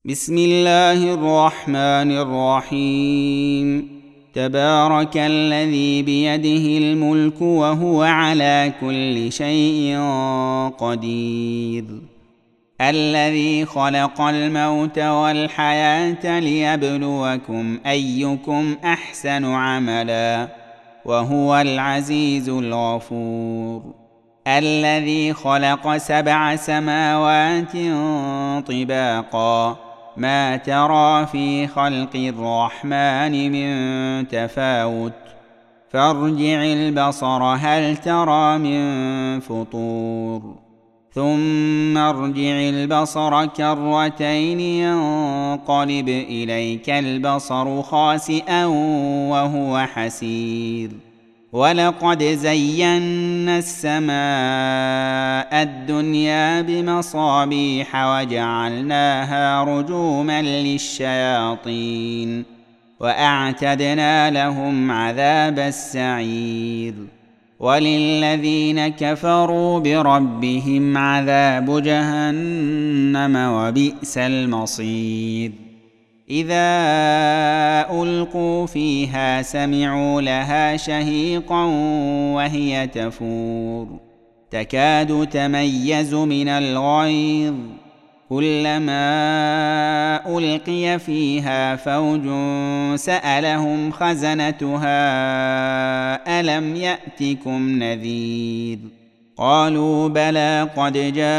بسم الله الرحمن الرحيم. تبارك الذي بيده الملك وهو على كل شيء قدير. الذي خلق الموت والحياة ليبلوكم أيكم أحسن عملا وهو العزيز الغفور. الذي خلق 7 سماوات طباقا ما ترى في خلق الرحمن من تفاوت فارجع البصر هل ترى من فطور ثم ارجع البصر كرتين ينقلب إليك البصر خاسئا وهو حسير. ولقد زينا السماء الدنيا بمصابيح وجعلناها رجوما للشياطين وأعتدنا لهم عذاب السعير. وللذين كفروا بربهم عذاب جهنم وبئس المصير. إذا ألقوا فيها سمعوا لها شهيقا وهي تفور تكاد تميز من الغيظ كلما ألقي فيها فوج سألهم خزنتها ألم يأتكم نذير قالوا بلى قد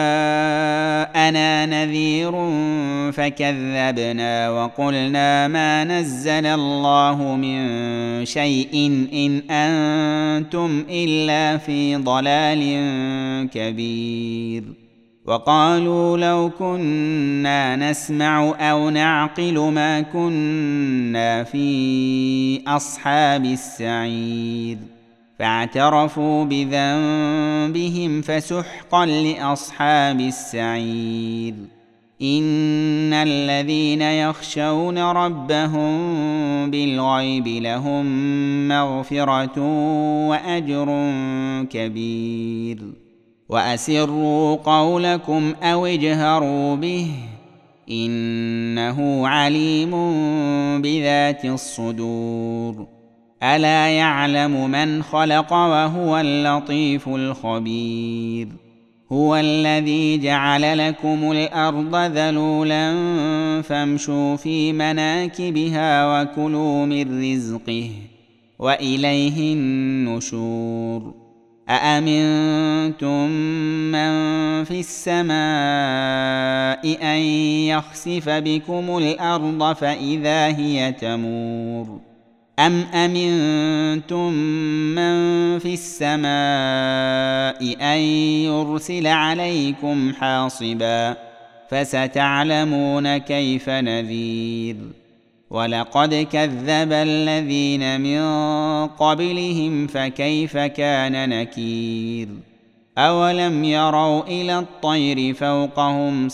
جاءنا نذير فكذبنا وقلنا ما نزل الله من شيء إن أنتم إلا في ضلال كبير. وقالوا لو كنا نسمع أو نعقل ما كنا في أصحاب السعير فاعترفوا بذنبهم فسحقا لأصحاب السعير. إن الذين يخشون ربهم بالغيب لهم مغفرة وأجر كبير. وأسروا قولكم أو اجهروا به إنه عليم بذات الصدور. ألا يعلم من خلق وهو اللطيف الخبير. هو الذي جعل لكم الأرض ذلولا فامشوا في مناكبها وكلوا من رزقه وإليه النشور. أأمنتم من في السماء أن يخسف بكم الأرض فإذا هي تمور أم أمنتم من في السماء أن يرسل عليكم حاصبا فستعلمون كيف نذير. ولقد كذب الذين من قبلهم فكيف كان نكير. أولم يروا إلى الطير فوقهم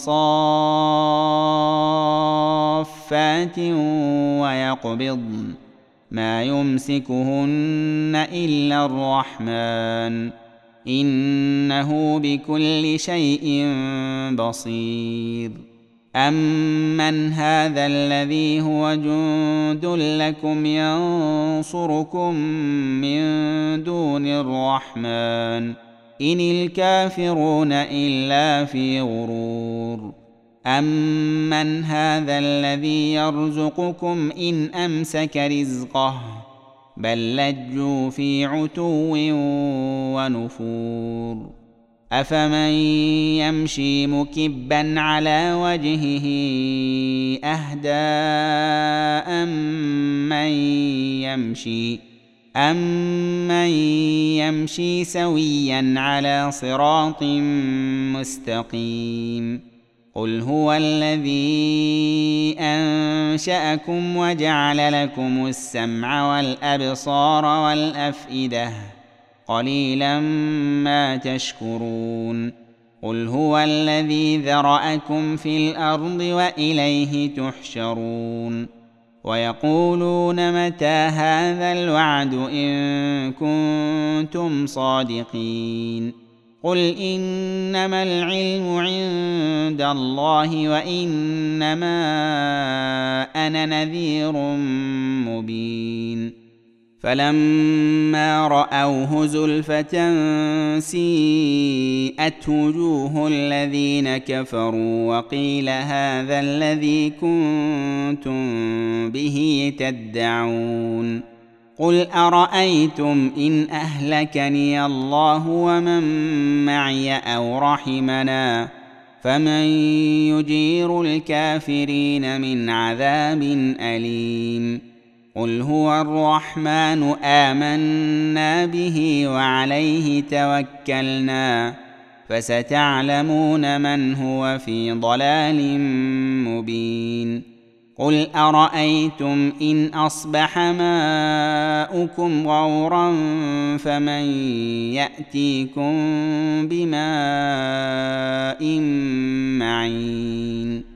صافات ويقبضن ما يمسكهن إلا الرحمن إنه بكل شيء بصير. أمن هذا الذي هو جند لكم ينصركم من دون الرحمن إن الكافرون إلا في غرور. أمن هذا الذي يرزقكم إن أمسك رزقه بل لجوا في عتو ونفور. أفمن يمشي مكبا على وجهه أهدى أمن يمشي سويا على صراط مستقيم. قل هو الذي أنشأكم وجعل لكم السمع والأبصار والأفئدة قليلا ما تشكرون. قل هو الذي ذرأكم في الأرض وإليه تحشرون. ويقولون متى هذا الوعد إن كنتم صادقين قل إنما العلم عند الله وإنما أنا نذير مبين فلما رأوه زلفة سيئت وجوه الذين كفروا وقيل هذا الذي كنتم به تدعون قل أرأيتم إن أهلكني الله ومن معي أو رحمنا فمن يجير الكافرين من عذاب أليم قل هو الرحمن آمنا به وعليه توكلنا فستعلمون من هو في ضلال مبين قل أرأيتم إن أصبح ماؤكم غورا فمن يأتيكم بماء معين